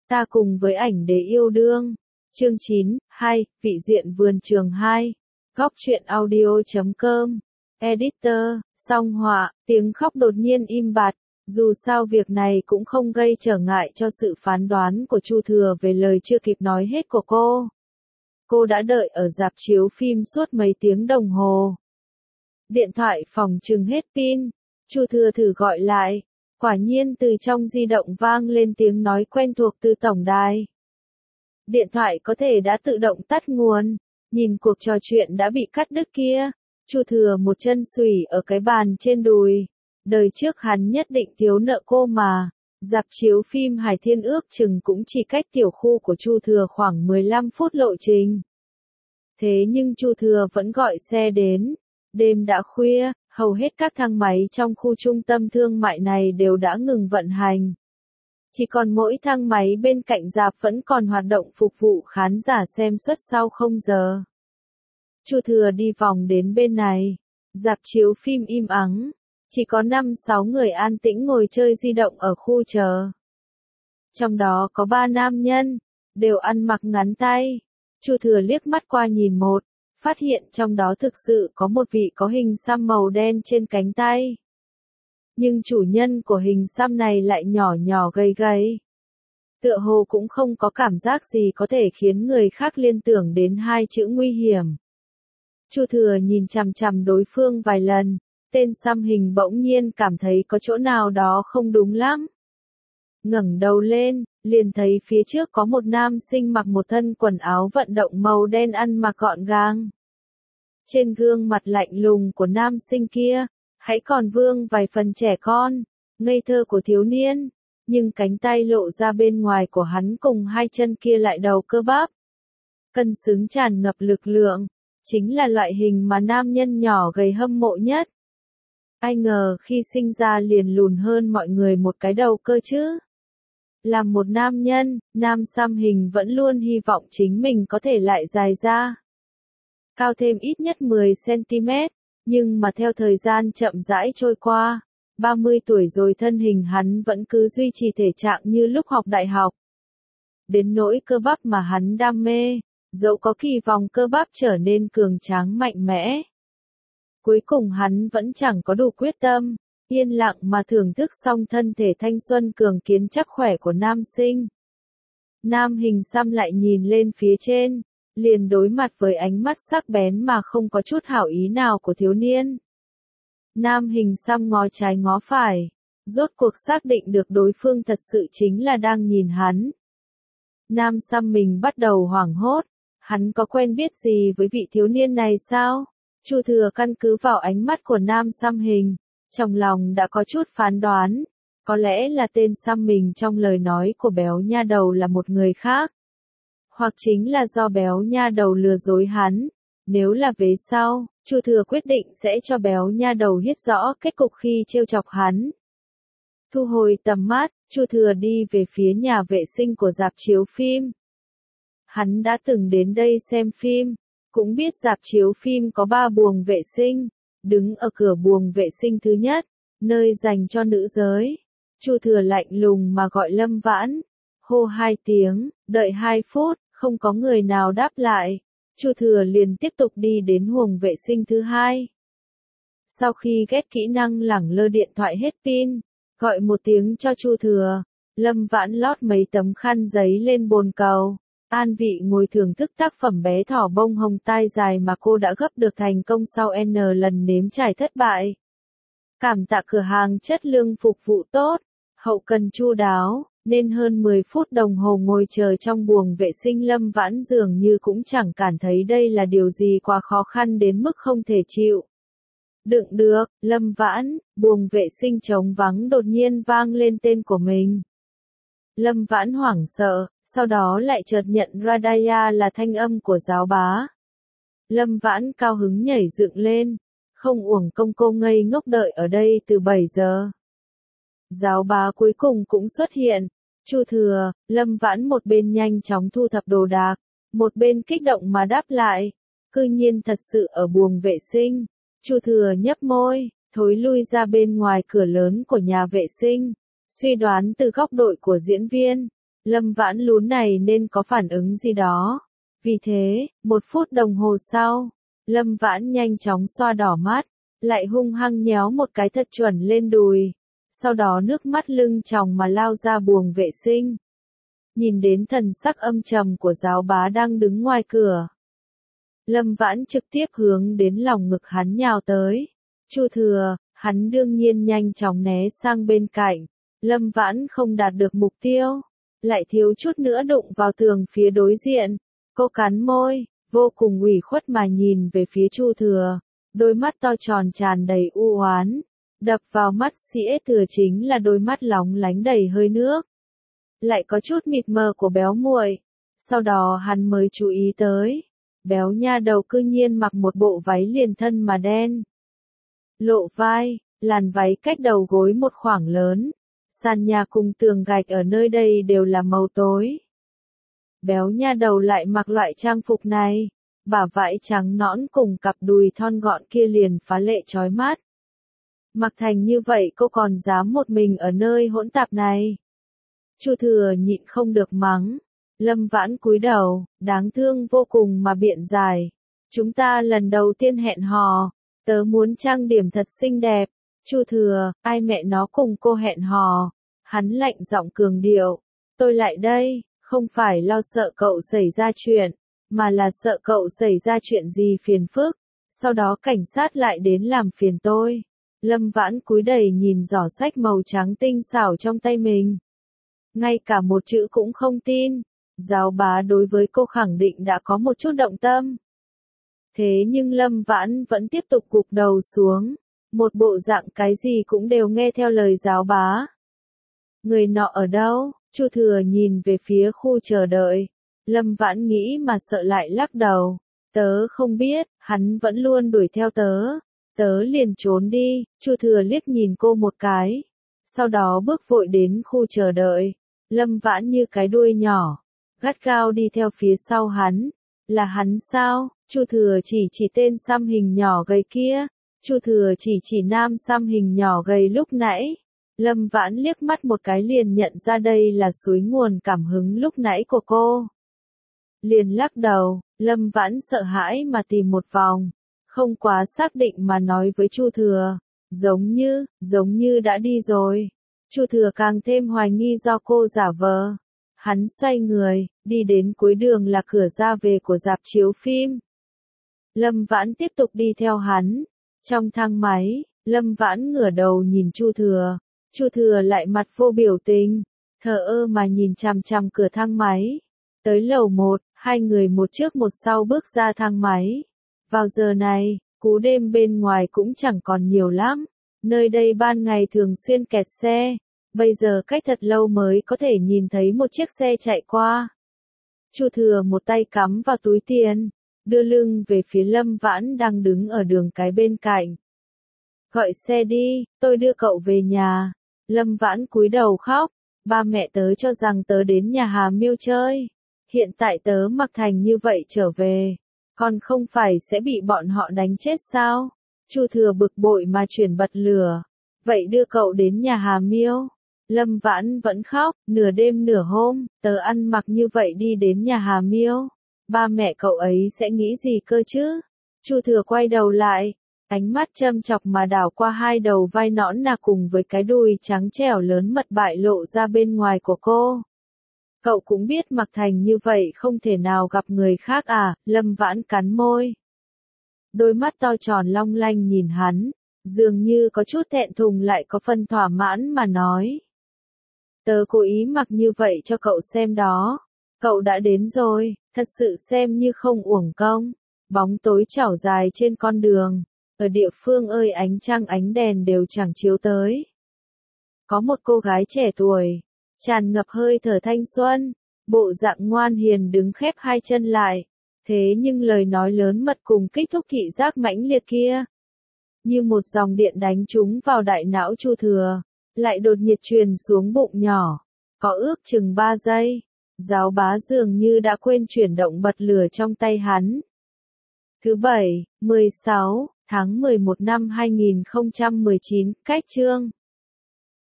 Ta cùng với ảnh đế yêu đương. Chương 9, 2, vị diện vườn trường 2. Góc truyện audio.com. Editor, song họa, tiếng khóc đột nhiên im bặt. Dù sao việc này cũng không gây trở ngại cho sự phán đoán của Chu Thừa về lời chưa kịp nói hết của cô. Cô đã đợi ở rạp chiếu phim suốt mấy tiếng đồng hồ. Điện thoại phòng chừng hết pin. Chu Thừa thử gọi lại. Quả nhiên từ trong di động vang lên tiếng nói quen thuộc từ tổng đài. Điện thoại có thể đã tự động tắt nguồn. Nhìn cuộc trò chuyện đã bị cắt đứt kia. Chu Thừa một chân xùy ở cái bàn trên đùi. Đời trước hắn nhất định thiếu nợ cô mà. Rạp chiếu phim Hải Thiên ước chừng cũng chỉ cách tiểu khu của Chu Thừa khoảng 15 phút lộ trình. Thế nhưng Chu Thừa vẫn gọi xe đến. Đêm đã khuya, hầu hết các thang máy trong khu trung tâm thương mại này đều đã ngừng vận hành. Chỉ còn mỗi thang máy bên cạnh rạp vẫn còn hoạt động phục vụ khán giả xem suất sau 0 giờ. Chu Thừa đi vòng đến bên này. Rạp chiếu phim im ắng. Chỉ có 5-6 người an tĩnh ngồi chơi di động ở khu chờ. Trong đó có 3 nam nhân, đều ăn mặc ngắn tay. Chu Thừa liếc mắt qua nhìn một, phát hiện trong đó thực sự có một vị có hình xăm màu đen trên cánh tay. Nhưng chủ nhân của hình xăm này lại nhỏ nhỏ gầy gầy. Tựa hồ cũng không có cảm giác gì có thể khiến người khác liên tưởng đến hai chữ nguy hiểm. Chu Thừa nhìn chằm chằm đối phương vài lần, tên xăm hình bỗng nhiên cảm thấy có chỗ nào đó không đúng lắm. Ngẩng đầu lên, liền thấy phía trước có một nam sinh mặc một thân quần áo vận động màu đen ăn mặc gọn gàng. Trên gương mặt lạnh lùng của nam sinh kia, hãy còn vương vài phần trẻ con, ngây thơ của thiếu niên, nhưng cánh tay lộ ra bên ngoài của hắn cùng hai chân kia lại đầu cơ bắp. Cân xứng tràn ngập lực lượng, chính là loại hình mà nam nhân nhỏ gầy hâm mộ nhất. Ai ngờ khi sinh ra liền lùn hơn mọi người một cái đầu cơ chứ. Làm một nam nhân, nam xăm hình vẫn luôn hy vọng chính mình có thể lại dài ra. Cao thêm ít nhất 10 cm, nhưng mà theo thời gian chậm rãi trôi qua, 30 tuổi rồi thân hình hắn vẫn cứ duy trì thể trạng như lúc học đại học. Đến nỗi cơ bắp mà hắn đam mê, dẫu có kỳ vọng cơ bắp trở nên cường tráng mạnh mẽ. Cuối cùng hắn vẫn chẳng có đủ quyết tâm, yên lặng mà thưởng thức xong thân thể thanh xuân cường kiến chắc khỏe của nam sinh. Nam hình xăm lại nhìn lên phía trên, liền đối mặt với ánh mắt sắc bén mà không có chút hảo ý nào của thiếu niên. Nam hình xăm ngó trái ngó phải, rốt cuộc xác định được đối phương thật sự chính là đang nhìn hắn. Nam xăm mình bắt đầu hoảng hốt, hắn có quen biết gì với vị thiếu niên này sao? Chu Thừa căn cứ vào ánh mắt của nam xăm hình, trong lòng đã có chút phán đoán, có lẽ là tên xăm mình trong lời nói của béo nha đầu là một người khác. Hoặc chính là do béo nha đầu lừa dối hắn, nếu là về sau, Chu Thừa quyết định sẽ cho béo nha đầu biết rõ kết cục khi trêu chọc hắn. Thu hồi tầm mắt, Chu Thừa đi về phía nhà vệ sinh của rạp chiếu phim. Hắn đã từng đến đây xem phim, cũng biết rạp chiếu phim có 3 buồng vệ sinh, đứng ở cửa buồng vệ sinh thứ nhất, nơi dành cho nữ giới. Chu Thừa lạnh lùng mà gọi Lâm Vãn, hô 2 tiếng, đợi 2 phút, không có người nào đáp lại. Chu Thừa liền tiếp tục đi đến buồng vệ sinh thứ hai. Sau khi ghét kỹ năng lẳng lơ điện thoại hết pin, gọi một tiếng cho Chu Thừa, Lâm Vãn lót mấy tấm khăn giấy lên bồn cầu. An vị ngồi thưởng thức tác phẩm bé thỏ bông hồng tai dài mà cô đã gấp được thành công sau N lần nếm trải thất bại. Cảm tạ cửa hàng chất lượng phục vụ tốt, hậu cần chu đáo, nên hơn 10 phút đồng hồ ngồi chờ trong buồng vệ sinh Lâm Vãn dường như cũng chẳng cảm thấy đây là điều gì quá khó khăn đến mức không thể chịu. Đựng được, Lâm Vãn, buồng vệ sinh trống vắng đột nhiên vang lên tên của mình. Lâm Vãn hoảng sợ, sau đó lại chợt nhận Radaya là thanh âm của giáo bá. Lâm Vãn cao hứng nhảy dựng lên, không uổng công cô ngây ngốc đợi ở đây từ 7 giờ. Giáo bá cuối cùng cũng xuất hiện. Chu Thừa, Lâm Vãn một bên nhanh chóng thu thập đồ đạc, một bên kích động mà đáp lại. Cư nhiên thật sự ở buồng vệ sinh. Chu Thừa nhấp môi, thối lui ra bên ngoài cửa lớn của nhà vệ sinh. Suy đoán từ góc độ của diễn viên, Lâm Vãn lún này nên có phản ứng gì đó. Vì thế, 1 phút đồng hồ sau, Lâm Vãn nhanh chóng xoa đỏ mắt, lại hung hăng nhéo một cái thật chuẩn lên đùi. Sau đó nước mắt lưng tròng mà lao ra buồng vệ sinh. Nhìn đến thần sắc âm trầm của giáo bá đang đứng ngoài cửa. Lâm Vãn trực tiếp hướng đến lòng ngực hắn nhào tới. Chu Thừa, hắn đương nhiên nhanh chóng né sang bên cạnh. Lâm Vãn không đạt được mục tiêu, lại thiếu chút nữa đụng vào tường phía đối diện. Cô cắn môi, vô cùng ủy khuất mà nhìn về phía Chu Thừa, đôi mắt to tròn tràn đầy u oán. Đập vào mắt Sĩ Thừa chính là đôi mắt lóng lánh đầy hơi nước, lại có chút mịt mờ của béo muội. Sau đó hắn mới chú ý tới, béo nha đầu cư nhiên mặc một bộ váy liền thân mà đen, lộ vai, làn váy cách đầu gối một khoảng lớn. Sàn nhà cùng tường gạch ở nơi đây đều là màu tối. Béo nha đầu lại mặc loại trang phục này, bả vai trắng nõn cùng cặp đùi thon gọn kia liền phá lệ chói mắt. Mặc thành như vậy cô còn dám một mình ở nơi hỗn tạp này. Chu Thừa nhịn không được mắng. Lâm Vãn cúi đầu, đáng thương vô cùng mà biện giải. Chúng ta lần đầu tiên hẹn hò, tớ muốn trang điểm thật xinh đẹp. Chu Thừa, ai mẹ nó cùng cô hẹn hò. Hắn lạnh giọng cường điệu. Tôi lại đây, không phải lo sợ cậu xảy ra chuyện, mà là sợ cậu xảy ra chuyện gì phiền phức. Sau đó cảnh sát lại đến làm phiền tôi. Lâm Vãn cúi đầy nhìn giỏ sách màu trắng tinh xảo trong tay mình. Ngay cả một chữ cũng không tin. Giáo bá đối với cô khẳng định đã có một chút động tâm. Thế nhưng Lâm Vãn vẫn tiếp tục gục đầu xuống. Một bộ dạng cái gì cũng đều nghe theo lời giáo bá. Người nọ ở đâu? Chu Thừa nhìn về phía khu chờ đợi. Lâm Vãn nghĩ mà sợ lại lắc đầu. Tớ không biết, hắn vẫn luôn đuổi theo tớ. Tớ liền trốn đi. Chu Thừa liếc nhìn cô một cái. Sau đó bước vội đến khu chờ đợi. Lâm Vãn như cái đuôi nhỏ, gắt gao đi theo phía sau hắn. Là hắn sao? Chu Thừa chỉ tên xăm hình nhỏ gầy kia. Chu Thừa chỉ nam xăm hình nhỏ gầy lúc nãy. Lâm Vãn liếc mắt một cái liền nhận ra đây là suối nguồn cảm hứng lúc nãy của cô. Liền lắc đầu, Lâm Vãn sợ hãi mà tìm một vòng, không quá xác định mà nói với Chu Thừa, giống như đã đi rồi. Chu Thừa càng thêm hoài nghi do cô giả vờ. Hắn xoay người, đi đến cuối đường là cửa ra về của rạp chiếu phim. Lâm Vãn tiếp tục đi theo hắn. Trong thang máy, Lâm Vãn ngửa đầu nhìn Chu Thừa. Chu Thừa lại mặt vô biểu tình, thờ ơ mà nhìn chằm chằm cửa thang máy. Tới lầu 1, hai người một trước một sau bước ra thang máy. Vào giờ này, cú đêm bên ngoài cũng chẳng còn nhiều lắm. Nơi đây ban ngày thường xuyên kẹt xe. Bây giờ cách thật lâu mới có thể nhìn thấy một chiếc xe chạy qua. Chu Thừa một tay cắm vào túi tiền, đưa lưng về phía Lâm Vãn đang đứng ở đường cái bên cạnh. Gọi xe đi, tôi đưa cậu về nhà. Lâm Vãn cúi đầu khóc. Ba mẹ tớ cho rằng tớ đến nhà Hà Miêu chơi. Hiện tại tớ mặc thành như vậy trở về, còn không phải sẽ bị bọn họ đánh chết sao? Chu Thừa bực bội mà chuyển bật lửa. Vậy đưa cậu đến nhà Hà Miêu. Lâm Vãn vẫn khóc, nửa đêm nửa hôm, tớ ăn mặc như vậy đi đến nhà Hà Miêu. Ba mẹ cậu ấy sẽ nghĩ gì cơ chứ? Chu Thừa quay đầu lại, ánh mắt châm chọc mà đảo qua hai đầu vai nõn nà cùng với cái đùi trắng trẻo lớn mật bại lộ ra bên ngoài của cô. Cậu cũng biết mặc thành như vậy không thể nào gặp người khác à? Lâm Vãn cắn môi. Đôi mắt to tròn long lanh nhìn hắn, dường như có chút thẹn thùng lại có phần thỏa mãn mà nói. Tớ cố ý mặc như vậy cho cậu xem đó. Cậu đã đến rồi, thật sự xem như không uổng công. Bóng tối trảo dài trên con đường. Ở địa phương ơi ánh trăng ánh đèn đều chẳng chiếu tới. Có một cô gái trẻ tuổi, tràn ngập hơi thở thanh xuân, bộ dạng ngoan hiền đứng khép hai chân lại. Thế nhưng lời nói lớn mật cùng kích thúc thị giác mãnh liệt kia, như một dòng điện đánh trúng vào đại não Chu Thừa, lại đột nhiệt truyền xuống bụng nhỏ. Có ước chừng 3 giây, giáo bá dường như đã quên chuyển động bật lửa trong tay hắn. Thứ Bảy, 16 tháng 11 năm 2019, cách chương